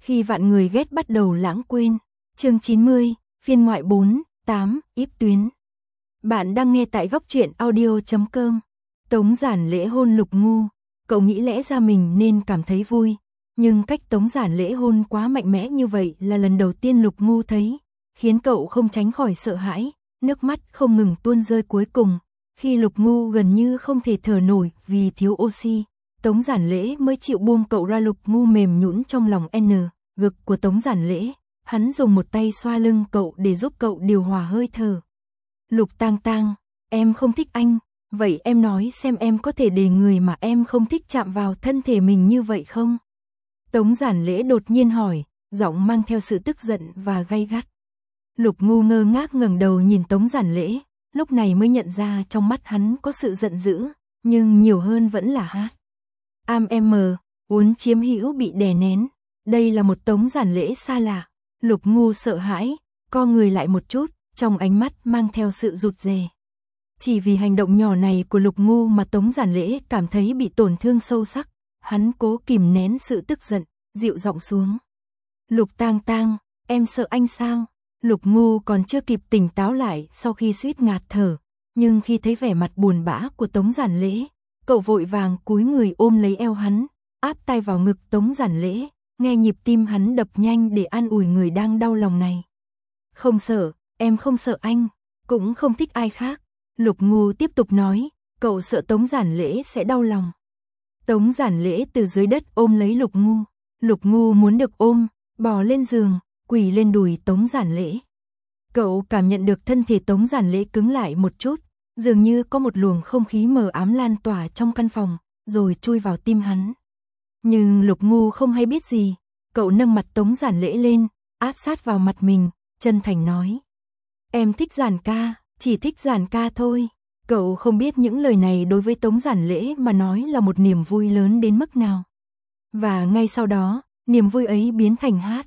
Khi vạn người ghét bắt đầu lãng quên. Chương 90, phiên ngoại 4, 8, íp tuyến. Bạn đang nghe tại góc truyện audio.com. Tống Giản Lễ hôn Lục Ngu. Cậu nghĩ lẽ ra mình nên cảm thấy vui, nhưng cách Tống Giản Lễ hôn quá mạnh mẽ như vậy là lần đầu tiên Lục Ngu thấy, khiến cậu không tránh khỏi sợ hãi, nước mắt không ngừng tuôn rơi. Cuối cùng, khi Lục Ngu gần như không thể thở nổi vì thiếu oxy, Tống Giản Lễ mới chịu buông cậu ra. Lục Ngu mềm nhũn trong lòng ngực của Tống Giản Lễ, hắn dùng một tay xoa lưng cậu để giúp cậu điều hòa hơi thở. Lục Tang Tang, em không thích anh, vậy em nói xem em có thể để người mà em không thích chạm vào thân thể mình như vậy không? Tống Giản Lễ đột nhiên hỏi, giọng mang theo sự tức giận và gay gắt. Lục Ngu ngơ ngác ngẩng đầu nhìn Tống Giản Lễ, lúc này mới nhận ra trong mắt hắn có sự giận dữ, nhưng nhiều hơn vẫn là hát. Uốn chiếm hữu bị đè nén. Đây là một Tống Giản Lễ xa lạ. Lục Ngu sợ hãi, co người lại một chút, trong ánh mắt mang theo sự rụt rè. Chỉ vì hành động nhỏ này của Lục Ngu mà Tống Giản Lễ cảm thấy bị tổn thương sâu sắc. Hắn cố kìm nén sự tức giận, dịu giọng xuống. Lục Tang Tang, em sợ anh sao? Lục Ngu còn chưa kịp tỉnh táo lại sau khi suýt ngạt thở, nhưng khi thấy vẻ mặt buồn bã của Tống Giản Lễ, cậu vội vàng cúi người ôm lấy eo hắn, áp tay vào ngực Tống Giản Lễ, nghe nhịp tim hắn đập nhanh để an ủi người đang đau lòng này. Không sợ, em không sợ anh, cũng không thích ai khác. Lục Ngu tiếp tục nói, cậu sợ Tống Giản Lễ sẽ đau lòng. Tống Giản Lễ từ dưới đất ôm lấy Lục Ngu. Lục Ngu muốn được ôm, bò lên giường, quỳ lên đùi Tống Giản Lễ. Cậu cảm nhận được thân thể Tống Giản Lễ cứng lại một chút, dường như có một luồng không khí mờ ám lan tỏa trong căn phòng, rồi chui vào tim hắn. Nhưng Lục Ngu không hay biết gì, cậu nâng mặt Tống Giản Lễ lên, áp sát vào mặt mình, chân thành nói. Em thích Giản ca, chỉ thích Giản ca thôi. Cậu không biết những lời này đối với Tống Giản Lễ mà nói là một niềm vui lớn đến mức nào. Và ngay sau đó, niềm vui ấy biến thành hát.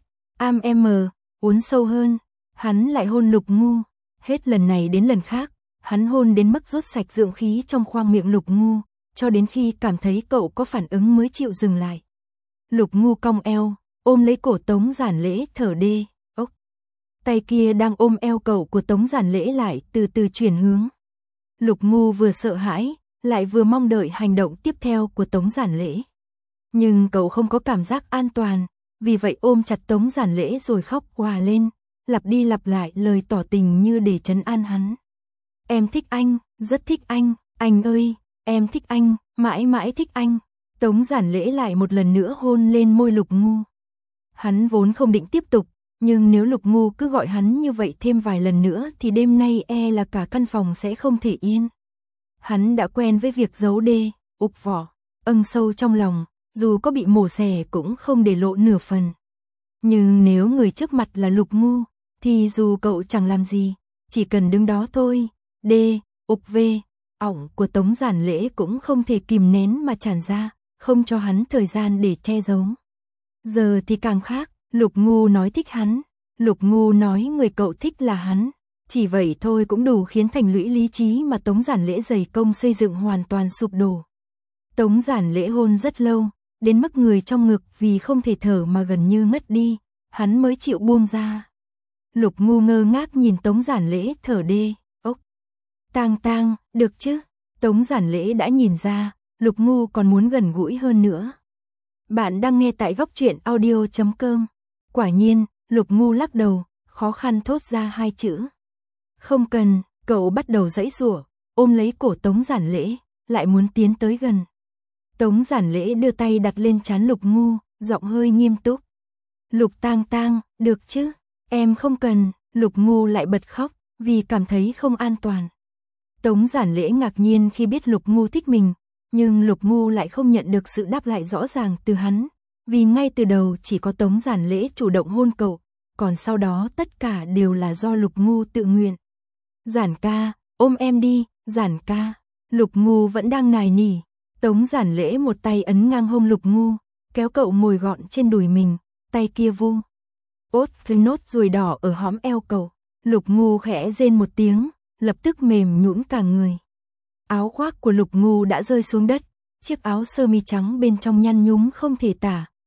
Uốn sâu hơn, hắn lại hôn Lục Ngu. Hết lần này đến lần khác, hắn hôn đến mức rút sạch dưỡng khí trong khoang miệng Lục Ngu, cho đến khi cảm thấy cậu có phản ứng mới chịu dừng lại. Lục Ngu cong eo, ôm lấy cổ Tống Giản Lễ thở đê, ốc. Tay kia đang ôm eo cậu của Tống Giản Lễ lại từ từ chuyển hướng. Lục Ngu vừa sợ hãi, lại vừa mong đợi hành động tiếp theo của Tống Giản Lễ. Nhưng cậu không có cảm giác an toàn, vì vậy ôm chặt Tống Giản Lễ rồi khóc òa lên, lặp đi lặp lại lời tỏ tình như để trấn an hắn. Em thích anh, rất thích anh ơi, em thích anh, mãi mãi thích anh. Tống Giản Lễ lại một lần nữa hôn lên môi Lục Ngu. Hắn vốn không định tiếp tục, nhưng nếu Lục Ngu cứ gọi hắn như vậy thêm vài lần nữa thì đêm nay là cả căn phòng sẽ không thể yên. Hắn đã quen với việc giấu ục vỏ, sâu trong lòng, dù có bị mổ xẻ cũng không để lộ nửa phần. Nhưng nếu người trước mặt là Lục Ngu, thì dù cậu chẳng làm gì, chỉ cần đứng đó thôi, ỏng của Tống Giản Lễ cũng không thể kìm nén mà tràn ra, không cho hắn thời gian để che giấu. Giờ thì càng khác, Lục Ngu nói thích hắn, Lục Ngu nói người cậu thích là hắn, chỉ vậy thôi cũng đủ khiến thành lũy lý trí mà Tống Giản Lễ dày công xây dựng hoàn toàn sụp đổ. Tống Giản Lễ hôn rất lâu, đến mức người trong ngực vì không thể thở mà gần như ngất đi, hắn mới chịu buông ra. Lục Ngu ngơ ngác nhìn Tống Giản Lễ thở đê, ốc. Tang Tang, được chứ? Tống Giản Lễ đã nhìn ra, Lục Ngu còn muốn gần gũi hơn nữa. Bạn đang nghe tại góc truyện audio.com. Quả nhiên, Lục Ngu lắc đầu, khó khăn thốt ra hai chữ. Không cần, cậu bắt đầu giãy giụa, ôm lấy cổ Tống Giản Lễ, lại muốn tiến tới gần. Tống Giản Lễ đưa tay đặt lên trán Lục Ngu, giọng hơi nghiêm túc. Lục Tang Tang, được chứ? Em không cần. Lục Ngu lại bật khóc, vì cảm thấy không an toàn. Tống Giản Lễ ngạc nhiên khi biết Lục Ngu thích mình, nhưng Lục Ngu lại không nhận được sự đáp lại rõ ràng từ hắn, vì ngay từ đầu chỉ có Tống Giản Lễ chủ động hôn cậu, còn sau đó tất cả đều là do Lục Ngu tự nguyện. Giản ca, ôm em đi, Giản ca. Lục Ngu vẫn đang nài nỉ. Tống Giản Lễ một tay ấn ngang hông Lục Ngu, kéo cậu ngồi gọn trên đùi mình, tay kia vu nốt ruồi đỏ ở hõm eo cậu. Lục Ngu khẽ rên một tiếng, lập tức mềm nhũn cả người. Áo khoác của Lục Ngu đã rơi xuống đất, chiếc áo sơ mi trắng bên trong nhăn nhúm không thể tả,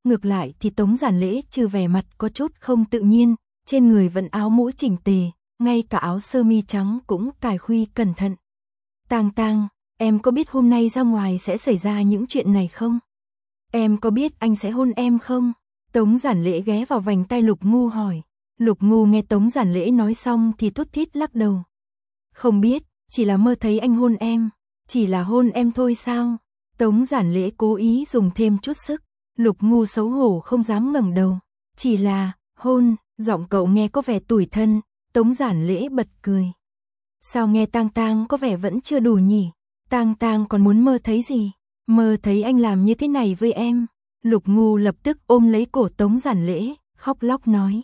ngược lại thì Tống Giản Lễ trừ vẻ mặt có chút không tự nhiên, trên người vẫn áo mũ chỉnh tề, ngay cả áo sơ mi trắng cũng cài khuy cẩn thận. Tang Tang, em có biết hôm nay ra ngoài sẽ xảy ra những chuyện này không? Em có biết anh sẽ hôn em không? Tống Giản Lễ ghé vào vành tay Lục Ngu hỏi. Lục Ngu nghe Tống Giản Lễ nói xong thì thút thít lắc đầu. Không biết, chỉ là mơ thấy anh hôn em. Chỉ là hôn em thôi sao? Tống Giản Lễ cố ý dùng thêm chút sức. Lục Ngu xấu hổ không dám ngẩng đầu. Chỉ là, hôn, giọng cậu nghe có vẻ tủi thân. Tống Giản Lễ bật cười. Sao nghe Tang Tang có vẻ vẫn chưa đủ nhỉ? Tang Tang còn muốn mơ thấy gì? Mơ thấy anh làm như thế này với em. Lục Ngu lập tức ôm lấy cổ Tống Giản Lễ, khóc lóc nói.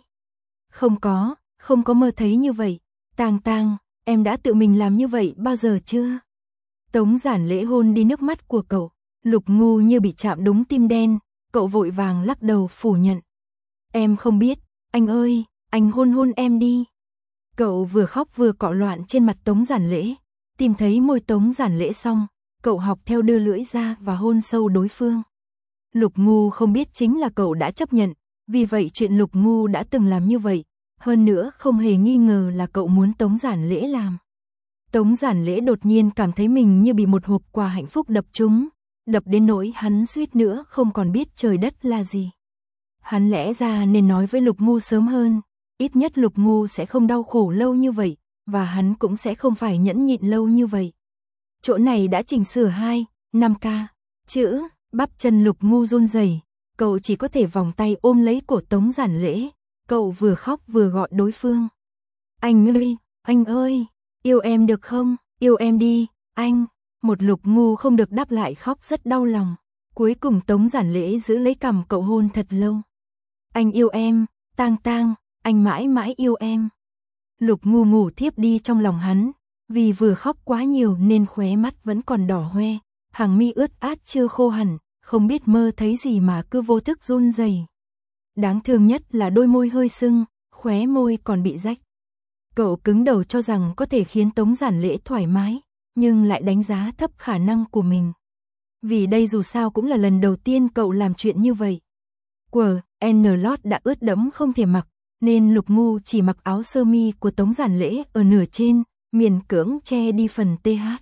Không có mơ thấy như vậy. Tang Tang, em đã tự mình làm như vậy bao giờ chưa? Tống Giản Lễ hôn đi nước mắt của cậu. Lục Ngu như bị chạm đúng tim đen, cậu vội vàng lắc đầu phủ nhận. Em không biết, anh ơi, anh hôn em đi. Cậu vừa khóc vừa cọ loạn trên mặt Tống Giản Lễ, tìm thấy môi Tống Giản Lễ xong, cậu học theo đưa lưỡi ra và hôn sâu đối phương. Lục Ngu không biết chính là cậu đã chấp nhận, vì vậy chuyện Lục Ngu đã từng làm như vậy, hơn nữa không hề nghi ngờ là cậu muốn Tống Giản Lễ làm. Tống Giản Lễ đột nhiên cảm thấy mình như bị một hộp quà hạnh phúc đập trúng, đập đến nỗi hắn suýt nữa không còn biết trời đất là gì. Hắn lẽ ra nên nói với Lục Ngu sớm hơn, ít nhất Lục Ngu sẽ không đau khổ lâu như vậy, và hắn cũng sẽ không phải nhẫn nhịn lâu như vậy. Chỗ này đã chỉnh sửa 5K, chữ, bắp chân Lục Ngu run rẩy, cậu chỉ có thể vòng tay ôm lấy cổ Tống Giản Lễ, cậu vừa khóc vừa gọi đối phương. Anh ơi, yêu em được không, yêu em đi, anh. Một Lục Ngu không được đáp lại khóc rất đau lòng. Cuối cùng Tống Giản Lễ giữ lấy cằm cậu hôn thật lâu. Anh yêu em, Tang Tang, anh mãi mãi yêu em. Lục Ngu ngủ thiếp đi trong lòng hắn, vì vừa khóc quá nhiều nên khóe mắt vẫn còn đỏ hoe, hàng mi ướt át chưa khô hẳn, không biết mơ thấy gì mà cứ vô thức run rẩy. Đáng thương nhất là đôi môi hơi sưng, khóe môi còn bị rách. Cậu cứng đầu cho rằng có thể khiến Tống Giản Lễ thoải mái, nhưng lại đánh giá thấp khả năng của mình. Vì đây dù sao cũng là lần đầu tiên cậu làm chuyện như vậy. Lót đã ướt đẫm không thể mặc, nên Lục Ngu chỉ mặc áo sơ mi của Tống Giản Lễ ở nửa trên, miễn cưỡng che đi phần TH.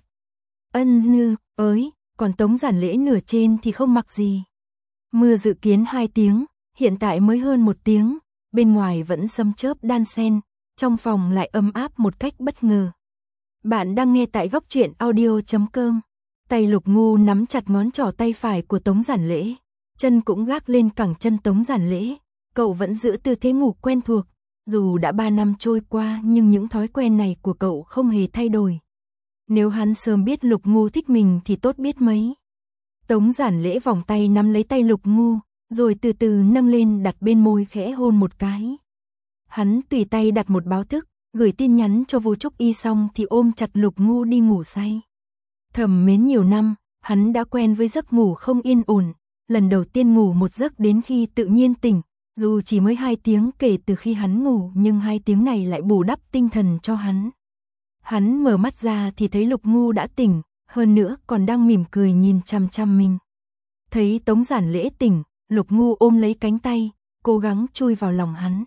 Còn Tống Giản Lễ nửa trên thì không mặc gì. Mưa dự kiến 2 tiếng, hiện tại mới hơn 1 tiếng, bên ngoài vẫn sấm chớp đan xen, trong phòng lại ấm áp một cách bất ngờ. Bạn đang nghe tại Góc Truyện Audio.com. Tay Lục Ngu nắm chặt ngón trỏ tay phải của Tống Giản Lễ, chân cũng gác lên cẳng chân Tống Giản Lễ. Cậu vẫn giữ tư thế ngủ quen thuộc, dù đã 3 năm trôi qua nhưng những thói quen này của cậu không hề thay đổi. Nếu hắn sớm biết Lục Ngu thích mình thì tốt biết mấy. Tống Giản Lễ vòng tay nắm lấy tay Lục Ngu, rồi từ từ nâng lên đặt bên môi khẽ hôn một cái. Hắn tùy tay đặt một báo thức, gửi tin nhắn cho Vu Trúc Y xong thì ôm chặt Lục Ngu đi ngủ say. Thầm mến nhiều năm, hắn đã quen với giấc ngủ không yên ổn, lần đầu tiên ngủ một giấc đến khi tự nhiên tỉnh, dù chỉ mới 2 tiếng kể từ khi hắn ngủ nhưng 2 tiếng này lại bù đắp tinh thần cho hắn. Hắn mở mắt ra thì thấy Lục Ngu đã tỉnh, hơn nữa còn đang mỉm cười nhìn chằm chằm mình. Thấy Tống Giản Lễ tỉnh, Lục Ngu ôm lấy cánh tay, cố gắng chui vào lòng hắn.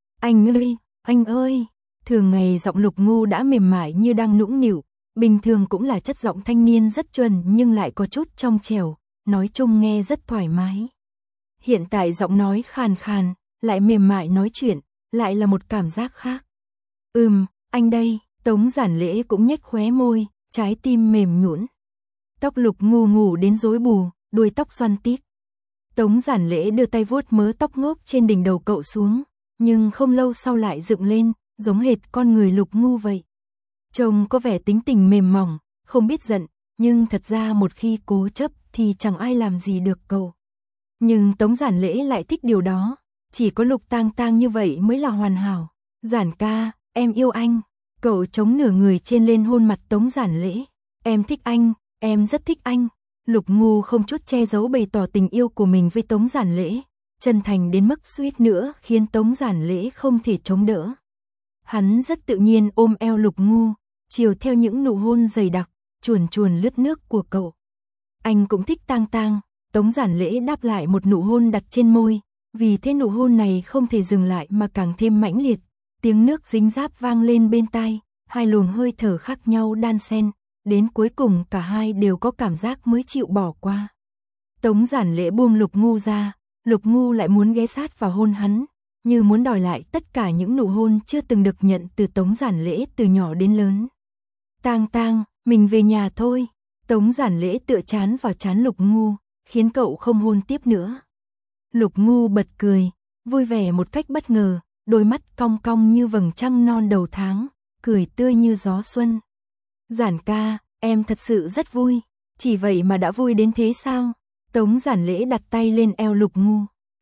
Anh ơi, thường ngày giọng Lục Ngu đã mềm mại như đang nũng nịu, bình thường cũng là chất giọng thanh niên rất chuẩn nhưng lại có chút trong trẻo, nói chung nghe rất thoải mái. Hiện tại giọng nói khàn khàn, lại mềm mại nói chuyện, lại là một cảm giác khác. Anh đây, Tống Giản Lễ cũng nhếch khóe môi, trái tim mềm nhũn. Tóc Lục Ngu ngủ đến rối bù, đuôi tóc xoăn tít. Tống Giản Lễ đưa tay vuốt mớ tóc ngốc trên đỉnh đầu cậu xuống, nhưng không lâu sau lại dựng lên, giống hệt con người Lục Ngu vậy. Trông có vẻ tính tình mềm mỏng, không biết giận, nhưng thật ra một khi cố chấp thì chẳng ai làm gì được cậu. Nhưng Tống Giản Lễ lại thích điều đó, chỉ có Lục Tang Tang như vậy mới là hoàn hảo. Giản ca, em yêu anh. Cậu chống nửa người trên lên hôn mặt Tống Giản Lễ. Em thích anh, em rất thích anh. Lục Ngu không chút che giấu bày tỏ tình yêu của mình với Tống Giản Lễ, chân thành đến mức suýt nữa khiến Tống Giản Lễ không thể chống đỡ. Hắn rất tự nhiên ôm eo Lục Ngu, chiều theo những nụ hôn dày đặc, chuồn chuồn lướt nước của cậu. Anh cũng thích Tang Tang, Tống Giản Lễ đáp lại một nụ hôn đặt trên môi, vì thế nụ hôn này không thể dừng lại mà càng thêm mãnh liệt, tiếng nước dính dáp vang lên bên tai, hai luồng hơi thở khác nhau đan xen, đến cuối cùng cả hai đều có cảm giác mới chịu bỏ qua. Tống Giản Lễ buông Lục Ngu ra, Lục Ngu lại muốn ghé sát vào hôn hắn, như muốn đòi lại tất cả những nụ hôn chưa từng được nhận từ Tống Giản Lễ từ nhỏ đến lớn. Tang Tang, mình về nhà thôi. Tống Giản Lễ tựa trán vào trán Lục Ngu, khiến cậu không hôn tiếp nữa. Lục Ngu bật cười, vui vẻ một cách bất ngờ, đôi mắt cong cong như vầng trăng non đầu tháng, cười tươi như gió xuân. Giản ca, em thật sự rất vui, chỉ vậy mà đã vui đến thế sao? Tống Giản Lễ đặt tay lên eo Lục Ngu.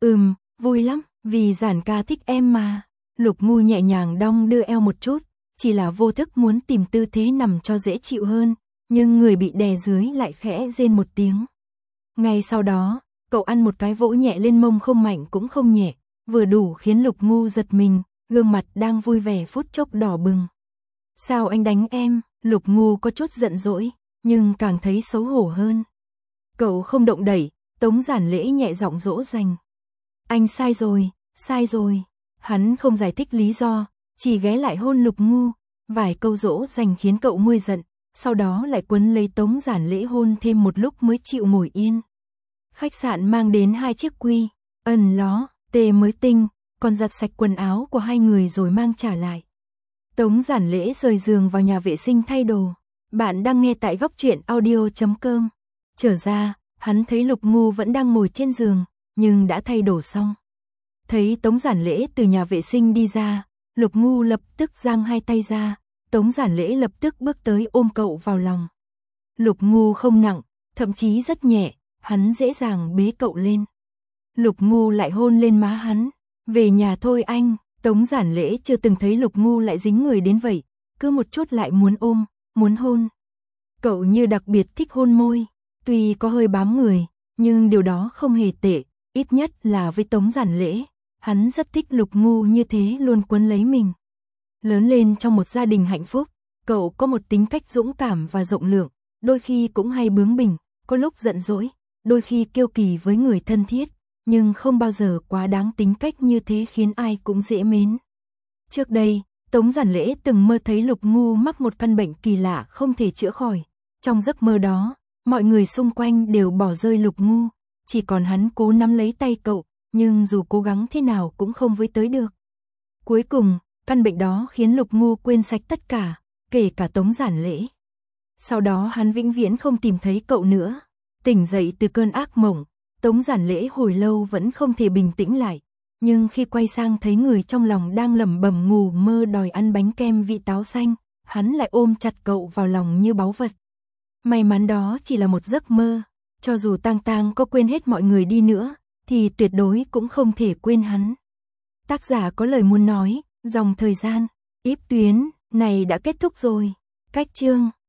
Vui lắm, vì Giản ca thích em mà. Lục Ngu nhẹ nhàng đong đưa eo một chút, chỉ là vô thức muốn tìm tư thế nằm cho dễ chịu hơn, nhưng người bị đè dưới lại khẽ rên một tiếng. Ngay sau đó, cậu ăn một cái vỗ nhẹ lên mông không mạnh cũng không nhẹ, vừa đủ khiến Lục Ngu giật mình, gương mặt đang vui vẻ phút chốc đỏ bừng. Sao anh đánh em? Lục Ngu có chút giận dỗi, nhưng càng thấy xấu hổ hơn. Cậu không động đẩy, Tống Giản Lễ nhẹ giọng dỗ dành. Anh sai rồi, sai rồi. Hắn không giải thích lý do, chỉ ghé lại hôn Lục Ngu, vài câu dỗ dành khiến cậu nguôi giận, sau đó lại quấn lấy Tống Giản Lễ hôn thêm một lúc mới chịu ngồi yên. Khách sạn mang đến 2 chiếc quy, ẩn ló, tê mới tinh, còn giặt sạch quần áo của hai người rồi mang trả lại. Tống Giản Lễ rời giường vào nhà vệ sinh thay đồ. Bạn đang nghe tại Góc Truyện Audio.com. Trở ra, hắn thấy Lục Ngu vẫn đang ngồi trên giường, nhưng đã thay đồ xong. Thấy Tống Giản Lễ từ nhà vệ sinh đi ra, Lục Ngu lập tức giang hai tay ra, Tống Giản Lễ lập tức bước tới ôm cậu vào lòng. Lục Ngu không nặng, thậm chí rất nhẹ, hắn dễ dàng bế cậu lên. Lục Ngu lại hôn lên má hắn. Về nhà thôi anh. Tống Giản Lễ chưa từng thấy Lục Ngu lại dính người đến vậy, cứ một chút lại muốn ôm, muốn hôn. Cậu như đặc biệt thích hôn môi, tuy có hơi bám người, nhưng điều đó không hề tệ, ít nhất là với Tống Giản Lễ, hắn rất thích Lục Ngu như thế luôn quấn lấy mình. Lớn lên trong một gia đình hạnh phúc, cậu có một tính cách dũng cảm và rộng lượng, đôi khi cũng hay bướng bỉnh, có lúc giận dỗi, đôi khi kiêu kỳ với người thân thiết, nhưng không bao giờ quá đáng tính cách như thế khiến ai cũng dễ mến. Trước đây, Tống Giản Lễ từng mơ thấy Lục Ngu mắc một căn bệnh kỳ lạ không thể chữa khỏi. Trong giấc mơ đó, mọi người xung quanh đều bỏ rơi Lục Ngu, chỉ còn hắn cố nắm lấy tay cậu, nhưng dù cố gắng thế nào cũng không với tới được. Cuối cùng, căn bệnh đó khiến Lục Ngu quên sạch tất cả, kể cả Tống Giản Lễ. Sau đó hắn vĩnh viễn không tìm thấy cậu nữa. Tỉnh dậy từ cơn ác mộng, Tống Giản Lễ hồi lâu vẫn không thể bình tĩnh lại, nhưng khi quay sang thấy người trong lòng đang lẩm bẩm ngủ mơ đòi ăn bánh kem vị táo xanh, hắn lại ôm chặt cậu vào lòng như báu vật. May mắn đó chỉ là một giấc mơ, cho dù Tang Tang có quên hết mọi người đi nữa, thì tuyệt đối cũng không thể quên hắn. Tác giả có lời muốn nói, dòng thời gian, íp tuyến, này đã kết thúc rồi. Cách chương